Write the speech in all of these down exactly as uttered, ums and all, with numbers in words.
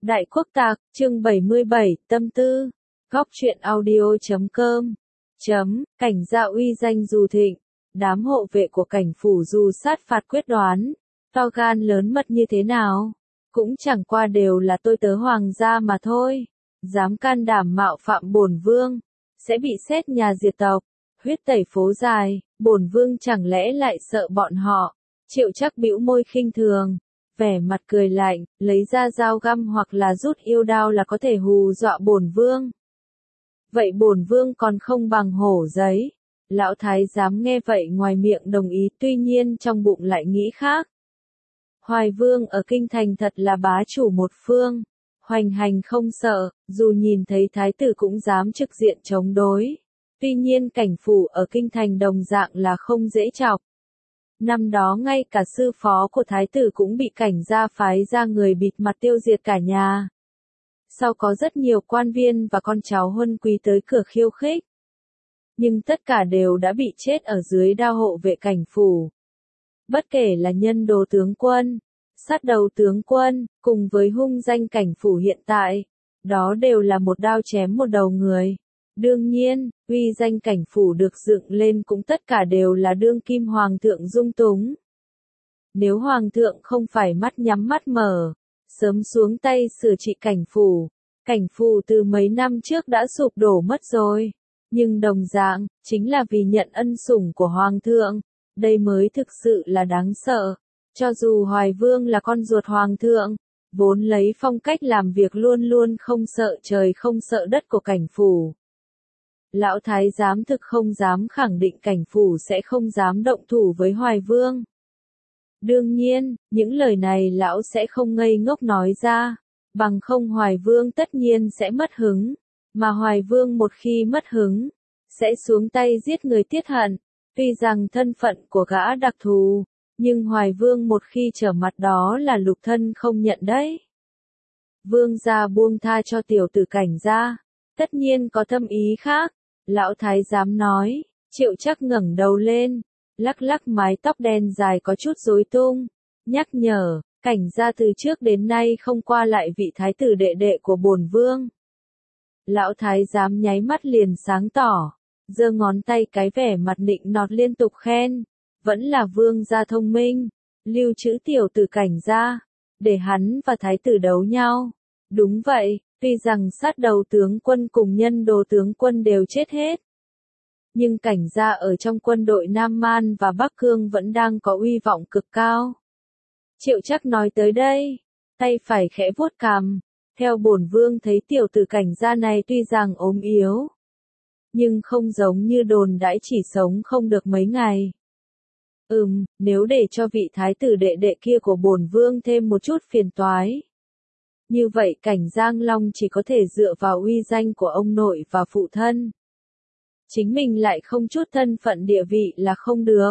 Đại Quốc Tạc, chương bảy mươi bảy, tâm tư. Góc truyện audio chấm com. Chấm, cảnh gia uy danh dù thịnh. Đám hộ vệ của cảnh phủ dù sát phạt quyết đoán. To gan lớn mật như thế nào? Cũng chẳng qua đều là tôi tớ hoàng gia mà thôi. Dám can đảm mạo phạm bổn vương. Sẽ bị xét nhà diệt tộc. Huyết tẩy phố dài. Bổn vương chẳng lẽ lại sợ bọn họ. Triệu Trắc bĩu môi khinh thường. Vẻ mặt cười lạnh, lấy ra dao găm hoặc là rút yêu đao là có thể hù dọa bổn vương. Vậy bổn vương còn không bằng hổ giấy. Lão thái giám nghe vậy ngoài miệng đồng ý, tuy nhiên trong bụng lại nghĩ khác. Hoài vương ở kinh thành thật là bá chủ một phương, hoành hành không sợ, dù nhìn thấy thái tử cũng dám trực diện chống đối. Tuy nhiên cảnh phủ ở kinh thành đồng dạng là không dễ chọc. Năm đó ngay cả sư phó của thái tử cũng bị cảnh gia phái ra người bịt mặt tiêu diệt cả nhà. Sau có rất nhiều quan viên và con cháu huân quý tới cửa khiêu khích. Nhưng tất cả đều đã bị chết ở dưới đao hộ vệ cảnh phủ. Bất kể là nhân đồ tướng quân, sát đầu tướng quân, cùng với hung danh cảnh phủ hiện tại, đó đều là một đao chém một đầu người. Đương nhiên, uy danh cảnh phủ được dựng lên cũng tất cả đều là đương kim hoàng thượng dung túng. Nếu hoàng thượng không phải mắt nhắm mắt mở, sớm xuống tay sửa trị cảnh phủ, cảnh phủ từ mấy năm trước đã sụp đổ mất rồi. Nhưng đồng dạng, chính là vì nhận ân sủng của hoàng thượng, đây mới thực sự là đáng sợ. Cho dù Hoài Vương là con ruột hoàng thượng, vốn lấy phong cách làm việc luôn luôn không sợ trời không sợ đất của cảnh phủ. Lão thái giám thực không dám khẳng định cảnh phủ sẽ không dám động thủ với Hoài Vương. Đương nhiên, những lời này lão sẽ không ngây ngốc nói ra, bằng không Hoài Vương tất nhiên sẽ mất hứng, mà Hoài Vương một khi mất hứng, sẽ xuống tay giết người tiết hận. Tuy rằng thân phận của gã đặc thù, nhưng Hoài Vương một khi trở mặt đó là lục thân không nhận đấy. Vương gia buông tha cho tiểu tử cảnh gia, tất nhiên có thâm ý khác. Lão thái giám nói. Triệu Trắc ngẩng đầu lên, lắc lắc mái tóc đen dài có chút rối tung, nhắc nhở, cảnh gia từ trước đến nay không qua lại vị thái tử đệ đệ của bổn vương. Lão thái giám nháy mắt liền sáng tỏ, giơ ngón tay cái vẻ mặt nịnh nọt liên tục khen, vẫn là vương gia thông minh, lưu trữ tiểu tử cảnh gia, để hắn và thái tử đấu nhau. Đúng vậy. Tuy rằng sát đầu tướng quân cùng nhân đồ tướng quân đều chết hết. Nhưng cảnh gia ở trong quân đội Nam Man và Bắc Cương vẫn đang có uy vọng cực cao. Triệu Trắc nói tới đây, tay phải khẽ vuốt cằm, theo bổn vương thấy tiểu tử cảnh gia này tuy rằng ốm yếu, nhưng không giống như đồn đãi chỉ sống không được mấy ngày. Ừm, nếu để cho vị thái tử đệ đệ kia của bổn vương thêm một chút phiền toái. Như vậy cảnh Giang Long chỉ có thể dựa vào uy danh của ông nội và phụ thân. Chính mình lại không chút thân phận địa vị là không được.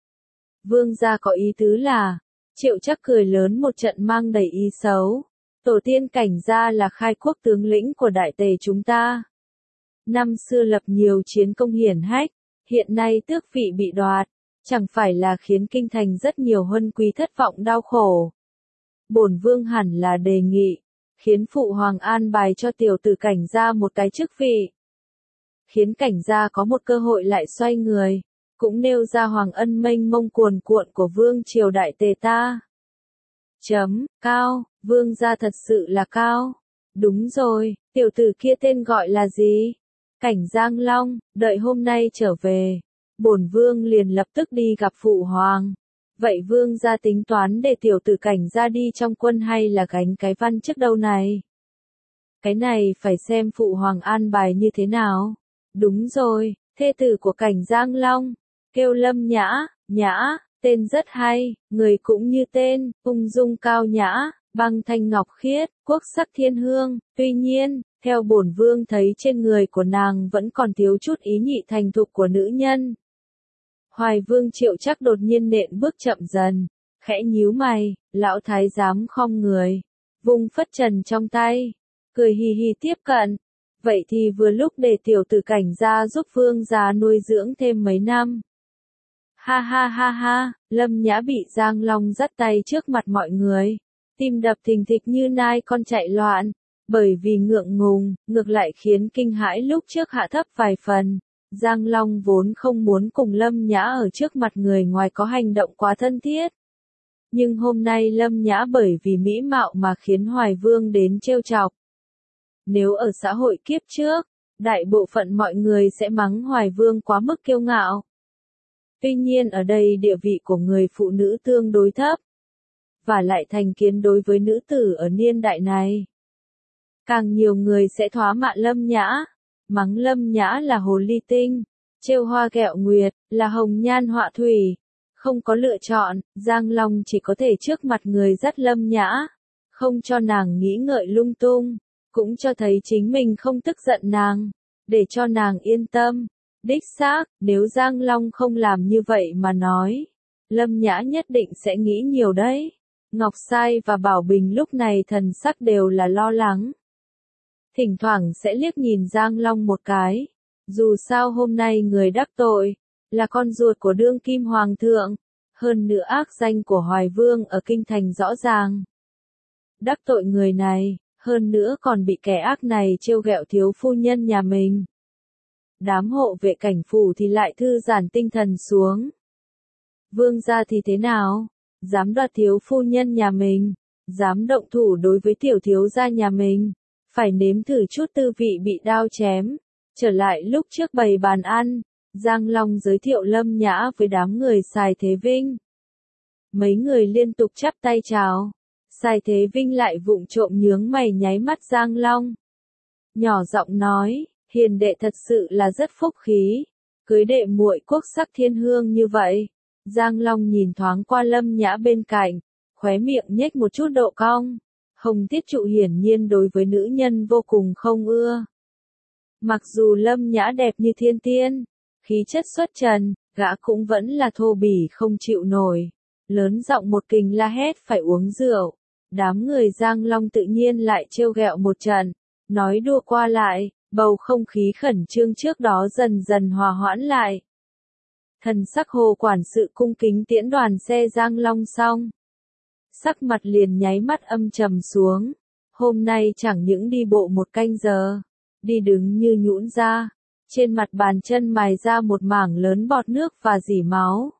Vương gia có ý tứ là, Triệu Trắc cười lớn một trận mang đầy ý xấu. Tổ tiên cảnh gia là khai quốc tướng lĩnh của đại tề chúng ta. Năm xưa lập nhiều chiến công hiển hách, hiện nay tước vị bị đoạt, chẳng phải là khiến kinh thành rất nhiều huân quý thất vọng đau khổ. Bổn vương hẳn là đề nghị, khiến phụ hoàng an bài cho tiểu tử cảnh gia một cái chức vị. Khiến cảnh gia có một cơ hội lại xoay người, cũng nêu ra hoàng ân mênh mông cuồn cuộn của vương triều đại tề ta. Chấm, cao, vương gia thật sự là cao. Đúng rồi, tiểu tử kia tên gọi là gì? Cảnh Giang Long, đợi hôm nay trở về, bổn vương liền lập tức đi gặp phụ hoàng. Vậy vương gia tính toán để tiểu tử cảnh gia đi trong quân hay là gánh cái văn chức đâu này? Cái này phải xem phụ hoàng an bài như thế nào. Đúng rồi, thê tử của cảnh Giang Long, kêu Lâm Nhã, Nhã, tên rất hay, người cũng như tên, ung dung cao nhã, băng thanh ngọc khiết, quốc sắc thiên hương. Tuy nhiên, theo bổn vương thấy trên người của nàng vẫn còn thiếu chút ý nhị thành thục của nữ nhân. Hoài Vương Triệu Trắc đột nhiên nện bước chậm dần, khẽ nhíu mày, lão thái giám khom người, vung phất trần trong tay, cười hì hì tiếp cận. Vậy thì vừa lúc để tiểu tử cảnh gia giúp vương gia nuôi dưỡng thêm mấy năm. Ha ha ha ha, Lâm Nhã bị Giang Long dắt tay trước mặt mọi người, Tim đập thình thịch như nai con chạy loạn, bởi vì ngượng ngùng, ngược lại khiến kinh hãi lúc trước hạ thấp vài phần. Giang Long vốn không muốn cùng Lâm Nhã ở trước mặt người ngoài có hành động quá thân thiết. Nhưng hôm nay Lâm Nhã bởi vì mỹ mạo mà khiến Hoài Vương đến trêu chọc. Nếu ở xã hội kiếp trước, đại bộ phận mọi người sẽ mắng Hoài Vương quá mức kiêu ngạo. Tuy nhiên ở đây địa vị của người phụ nữ tương đối thấp, và lại thành kiến đối với nữ tử ở niên đại này. Càng nhiều người sẽ thoá mạ Lâm Nhã, mắng Lâm Nhã là hồ ly tinh, trêu hoa ghẹo nguyệt, là hồng nhan họa thủy. Không có lựa chọn, Giang Long chỉ có thể trước mặt người dắt Lâm Nhã, không cho nàng nghĩ ngợi lung tung, cũng cho thấy chính mình không tức giận nàng, để cho nàng yên tâm. Đích xác, nếu Giang Long không làm như vậy mà nói, Lâm Nhã nhất định sẽ nghĩ nhiều đấy. Ngọc Sai và Bảo Bình lúc này thần sắc đều là lo lắng. Thỉnh thoảng sẽ liếc nhìn Giang Long một cái. Dù sao hôm nay người đắc tội, là con ruột của đương kim hoàng thượng. Hơn nữa ác danh của Hoài Vương ở kinh thành rõ ràng. Đắc tội người này, hơn nữa còn bị kẻ ác này trêu ghẹo thiếu phu nhân nhà mình. Đám hộ vệ cảnh phủ thì lại thư giãn tinh thần xuống. Vương gia thì thế nào? Dám đoạt thiếu phu nhân nhà mình, dám động thủ đối với tiểu thiếu gia nhà mình, phải nếm thử chút tư vị bị đao chém. Trở lại lúc trước bày bàn ăn, Giang Long giới thiệu Lâm Nhã với đám người Sài Thế Vinh. Mấy người liên tục chắp tay chào, Sài Thế Vinh lại vụng trộm nhướng mày nháy mắt Giang Long. Nhỏ giọng nói, hiền đệ thật sự là rất phúc khí, cưới đệ muội quốc sắc thiên hương như vậy. Giang Long nhìn thoáng qua Lâm Nhã bên cạnh, khóe miệng nhếch một chút độ cong. Hồng Tiết Trụ hiển nhiên đối với nữ nhân vô cùng không ưa. Mặc dù Lâm Nhã đẹp như thiên tiên, khí chất xuất trần, gã cũng vẫn là thô bỉ không chịu nổi. Lớn giọng một kình la hét phải uống rượu. Đám người Giang Long tự nhiên lại trêu ghẹo một trận, nói đùa qua lại, bầu không khí khẩn trương trước đó dần dần hòa hoãn lại. Thần sắc Hồ quản sự cung kính tiễn đoàn xe Giang Long xong. Sắc mặt liền nháy mắt âm trầm xuống. Hôm nay chẳng những đi bộ một canh giờ, đi đứng như nhũn ra, trên mặt bàn chân mài ra một mảng lớn bọt nước và rỉ máu.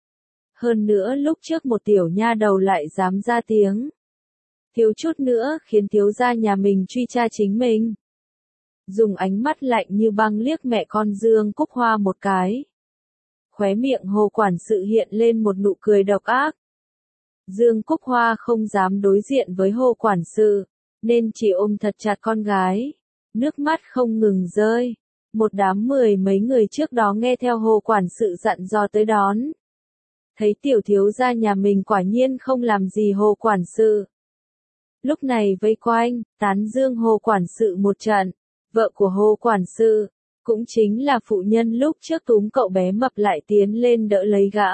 Hơn nữa lúc trước một tiểu nha đầu lại dám ra tiếng. Thiếu chút nữa khiến thiếu gia nhà mình truy tra chính mình. Dùng ánh mắt lạnh như băng liếc mẹ con Dương Cúc Hoa một cái. Khóe miệng Hồ quản sự hiện lên một nụ cười độc ác. Dương Cúc Hoa không dám đối diện với Hồ quản sự, nên chỉ ôm thật chặt con gái. Nước mắt không ngừng rơi. Một đám mười mấy người trước đó nghe theo Hồ quản sự dặn dò tới đón. Thấy tiểu thiếu gia nhà mình quả nhiên không làm gì Hồ quản sự. Lúc này vây quanh, tán dương Hồ quản sự một trận. Vợ của Hồ quản sự, cũng chính là phụ nhân lúc trước túm cậu bé mập lại tiến lên đỡ lấy gã.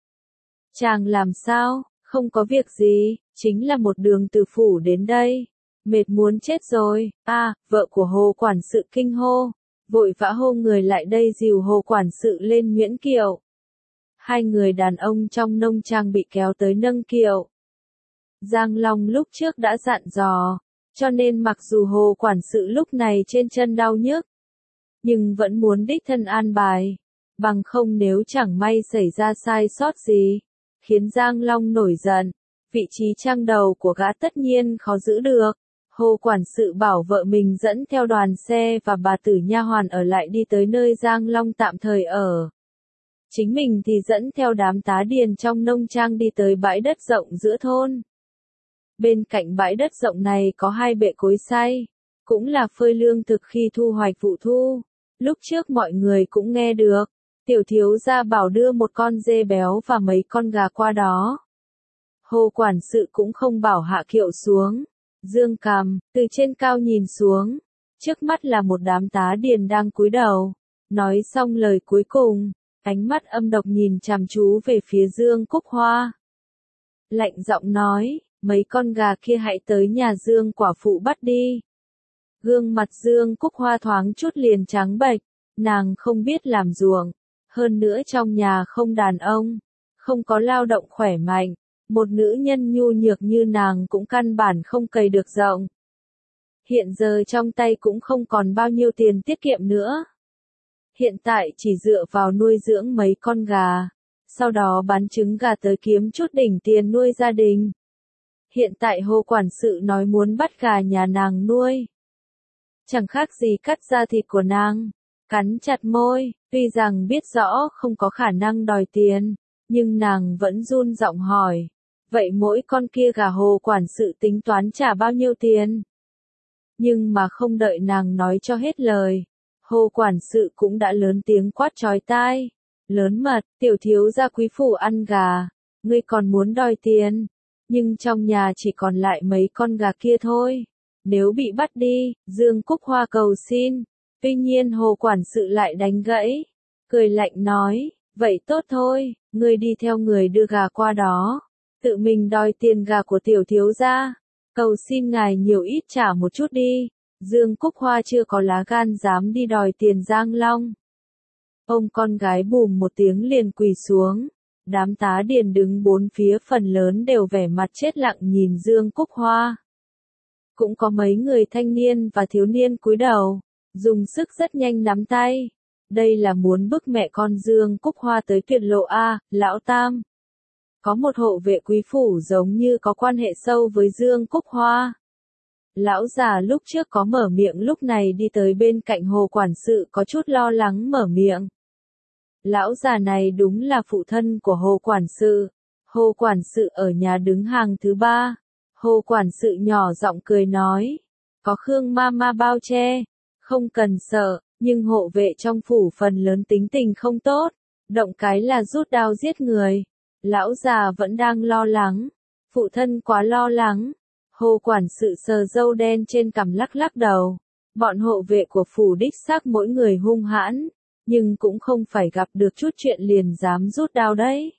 Chàng làm sao, không có việc gì, chính là một đường từ phủ đến đây. Mệt muốn chết rồi, à, vợ của Hồ quản sự kinh hô, vội vã hô người lại đây dìu Hồ quản sự lên nguyễn kiệu. Hai người đàn ông trong nông trang bị kéo tới nâng kiệu. Giang Long lúc trước đã dặn dò, cho nên mặc dù Hồ quản sự lúc này trên chân đau nhức, nhưng vẫn muốn đích thân an bài, bằng không nếu chẳng may xảy ra sai sót gì, khiến Giang Long nổi giận, vị trí trang đầu của gã tất nhiên khó giữ được. Hồ quản sự bảo vợ mình dẫn theo đoàn xe và bà tử nha hoàn ở lại đi tới nơi Giang Long tạm thời ở. Chính mình thì dẫn theo đám tá điền trong nông trang đi tới bãi đất rộng giữa thôn. Bên cạnh bãi đất rộng này có hai bệ cối xay, cũng là phơi lương thực khi thu hoạch vụ thu. Lúc trước mọi người cũng nghe được, tiểu thiếu gia bảo đưa một con dê béo và mấy con gà qua đó. Hồ quản sự cũng không bảo hạ kiệu xuống, dương cằm, từ trên cao nhìn xuống, trước mắt là một đám tá điền đang cúi đầu. Nói xong lời cuối cùng, ánh mắt âm độc nhìn chằm chú về phía Dương Cúc Hoa. Lạnh giọng nói, mấy con gà kia hãy tới nhà Dương quả phụ bắt đi. Gương mặt Dương Cúc Hoa thoáng chút liền trắng bệch, nàng không biết làm ruộng, hơn nữa trong nhà không đàn ông, không có lao động khỏe mạnh, Một nữ nhân nhu nhược như nàng cũng căn bản không cày được rộng. Hiện giờ trong tay cũng không còn bao nhiêu tiền tiết kiệm nữa. Hiện tại chỉ dựa vào nuôi dưỡng mấy con gà, sau đó bán trứng gà tới kiếm chút đỉnh tiền nuôi gia đình. Hiện tại Hồ quản sự nói muốn bắt gà nhà nàng nuôi. Chẳng khác gì cắt da thịt của nàng, cắn chặt môi, tuy rằng biết rõ không có khả năng đòi tiền, nhưng nàng vẫn run giọng hỏi, vậy mỗi con kia gà Hồ quản sự tính toán trả bao nhiêu tiền? Nhưng mà không đợi nàng nói cho hết lời, Hồ quản sự cũng đã lớn tiếng quát chói tai, lớn mật, tiểu thiếu gia quý phủ ăn gà, ngươi còn muốn đòi tiền, nhưng trong nhà chỉ còn lại mấy con gà kia thôi. Nếu bị bắt đi, Dương Cúc Hoa cầu xin. Tuy nhiên Hồ quản sự lại đánh gãy, cười lạnh nói, vậy tốt thôi, ngươi đi theo người đưa gà qua đó, tự mình đòi tiền gà của tiểu thiếu gia, cầu xin ngài nhiều ít trả một chút đi. Dương Cúc Hoa chưa có lá gan dám đi đòi tiền Giang Long. Ông con gái bùm một tiếng liền quỳ xuống, đám tá điền đứng bốn phía phần lớn đều vẻ mặt chết lặng nhìn Dương Cúc Hoa. Cũng có mấy người thanh niên và thiếu niên cúi đầu, dùng sức rất nhanh nắm tay. Đây là muốn bức mẹ con Dương Cúc Hoa tới tuyệt lộ a, lão tam. Có một hộ vệ quý phủ giống như có quan hệ sâu với Dương Cúc Hoa. Lão già lúc trước có mở miệng lúc này đi tới bên cạnh Hồ quản sự có chút lo lắng mở miệng. Lão già này đúng là phụ thân của Hồ quản sự. Hồ quản sự ở nhà đứng hàng thứ ba. Hồ quản sự nhỏ giọng cười nói, có Khương ma ma bao che, không cần sợ, nhưng hộ vệ trong phủ phần lớn tính tình không tốt, động cái là rút đao giết người. Lão già vẫn đang lo lắng, phụ thân quá lo lắng. Hồ quản sự sờ râu đen trên cằm lắc lắc đầu, bọn hộ vệ của phủ đích xác mỗi người hung hãn, nhưng cũng không phải gặp được chút chuyện liền dám rút đao đấy.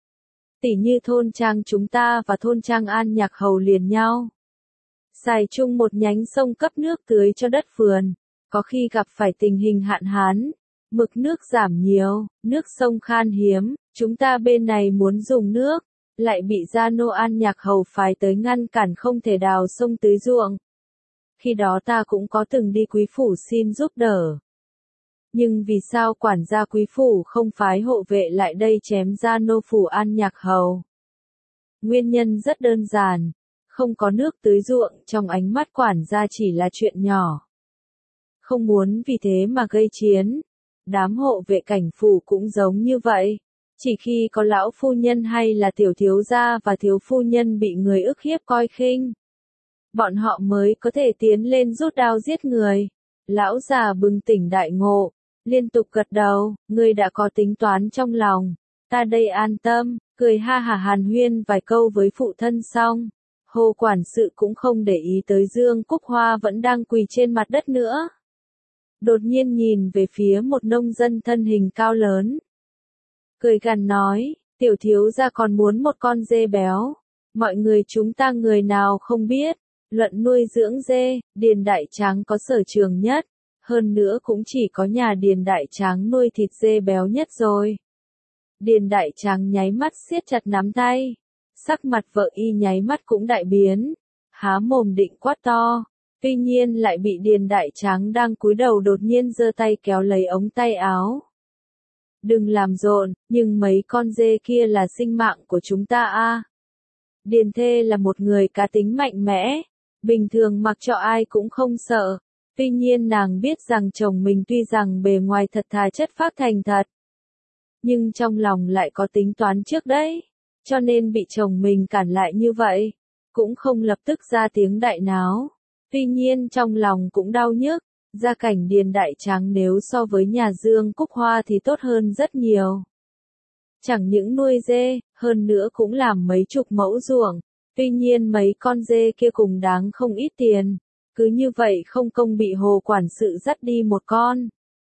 Tỉ như thôn trang chúng ta và thôn trang An Nhạc Hầu liền nhau. Xài chung một nhánh sông cấp nước tưới cho đất vườn, có khi gặp phải tình hình hạn hán, mực nước giảm nhiều, nước sông khan hiếm, chúng ta bên này muốn dùng nước, lại bị Gia Nô An Nhạc Hầu phái tới ngăn cản không thể đào sông tưới ruộng. Khi đó ta cũng có từng đi quý phủ xin giúp đỡ. Nhưng vì sao quản gia quý phủ không phái hộ vệ lại đây chém Gia Nô phủ An Nhạc Hầu? Nguyên nhân rất đơn giản, không có nước tưới ruộng trong ánh mắt quản gia chỉ là chuyện nhỏ. Không muốn vì thế mà gây chiến. Đám hộ vệ cảnh phủ cũng giống như vậy. Chỉ khi có lão phu nhân hay là tiểu thiếu gia và thiếu phu nhân bị người ức hiếp coi khinh, bọn họ mới có thể tiến lên rút đao giết người. Lão già bừng tỉnh đại ngộ, liên tục gật đầu, ngươi đã có tính toán trong lòng, ta đây an tâm, cười ha hả hàn huyên vài câu với phụ thân xong. Hồ quản sự cũng không để ý tới Dương Cúc Hoa vẫn đang quỳ trên mặt đất nữa. Đột nhiên nhìn về phía một nông dân thân hình cao lớn. Cười gằn nói, tiểu thiếu gia còn muốn một con dê béo. Mọi người chúng ta người nào không biết, luận nuôi dưỡng dê, Điền Đại Tráng có sở trường nhất. Hơn nữa cũng chỉ có nhà Điền Đại Tráng nuôi thịt dê béo nhất rồi. Điền Đại Tráng nháy mắt siết chặt nắm tay. Sắc mặt vợ y nháy mắt cũng đại biến. Há mồm định quát to. Tuy nhiên lại bị Điền Đại Tráng đang cúi đầu đột nhiên giơ tay kéo lấy ống tay áo. Đừng làm rộn, nhưng mấy con dê kia là sinh mạng của chúng ta a. Điền Thê là một người cá tính mạnh mẽ, bình thường mặc cho ai cũng không sợ. Tuy nhiên nàng biết rằng chồng mình tuy rằng bề ngoài thật thà chất phác thành thật, nhưng trong lòng lại có tính toán trước đấy, cho nên bị chồng mình cản lại như vậy, cũng không lập tức ra tiếng đại náo. Tuy nhiên trong lòng cũng đau nhức, gia cảnh Điền Đại Tráng nếu so với nhà Dương Cúc Hoa thì tốt hơn rất nhiều. Chẳng những nuôi dê, hơn nữa cũng làm mấy chục mẫu ruộng, tuy nhiên mấy con dê kia cùng đáng không ít tiền, cứ như vậy không công bị Hồ quản sự dắt đi một con.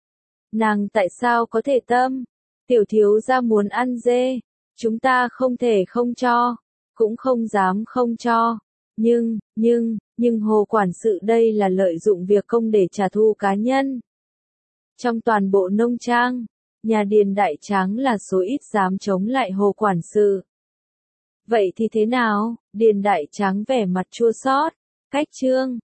Nàng tại sao có thể tâm? Tiểu thiếu gia muốn ăn dê, chúng ta không thể không cho, cũng không dám không cho. Nhưng, nhưng, nhưng Hồ quản sự đây là lợi dụng việc công để trả thù cá nhân. Trong toàn bộ nông trang, nhà Điền Đại Tráng là số ít dám chống lại Hồ quản sự. Vậy thì thế nào? Điền Đại Tráng vẻ mặt chua xót. Cách chương